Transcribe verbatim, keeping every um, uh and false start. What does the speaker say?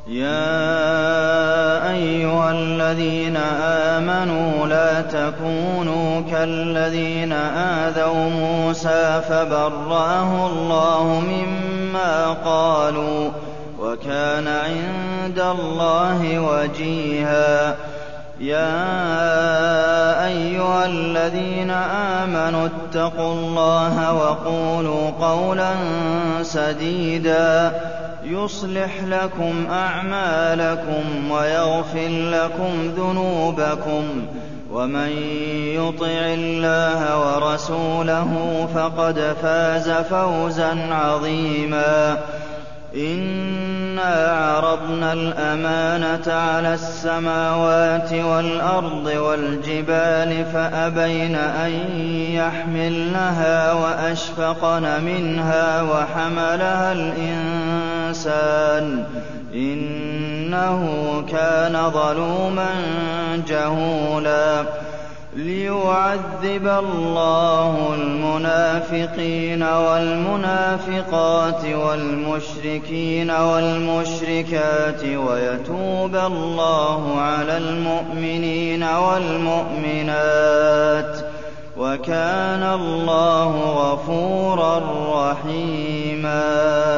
يَا أَيُّهَا الَّذِينَ آمَنُوا لَا تَكُونُوا كَالَّذِينَ آذَوْا مُوسَىٰ فَبَرَّأَهُ اللَّهُ مِمَّا قَالُوا ۚ وَكَانَ عِندَ اللَّهِ وَجِيهًا. يَا أَيُّهَا الَّذِينَ آمَنُوا اتَّقُوا اللَّهَ وَقُولُوا قَوْلًا سَدِيدًا يُصْلِحْ لَكُمْ أَعْمَالَكُمْ وَيَغْفِرْ لَكُمْ ذُنُوبَكُمْ ۗ وَمَن يُطِعِ اللَّهَ وَرَسُولَهُ فَقَدْ فَازَ فَوْزًا عَظِيمًا. إِنَّا عَرَضْنَا الْأَمَانَةَ عَلَى السَّمَاوَاتِ وَالْأَرْضِ وَالْجِبَالِ فَأَبَيْنَ أَن يَحْمِلْنَهَا وَأَشْفَقْنَ مِنْهَا وَحَمَلَهَا الْإِنسَانُ ۖ إِنَّهُ كَانَ ظَلُومًا جَهُولًا. لِّيُعَذِّبَ اللَّهُ الْمُنَافِقِينَ وَالْمُنَافِقَاتِ وَالْمُشْرِكِينَ وَالْمُشْرِكَاتِ وَيَتُوبَ اللَّهُ عَلَى الْمُؤْمِنِينَ وَالْمُؤْمِنَاتِ ۗ وَكَانَ اللَّهُ غَفُورًا رَّحِيمًا.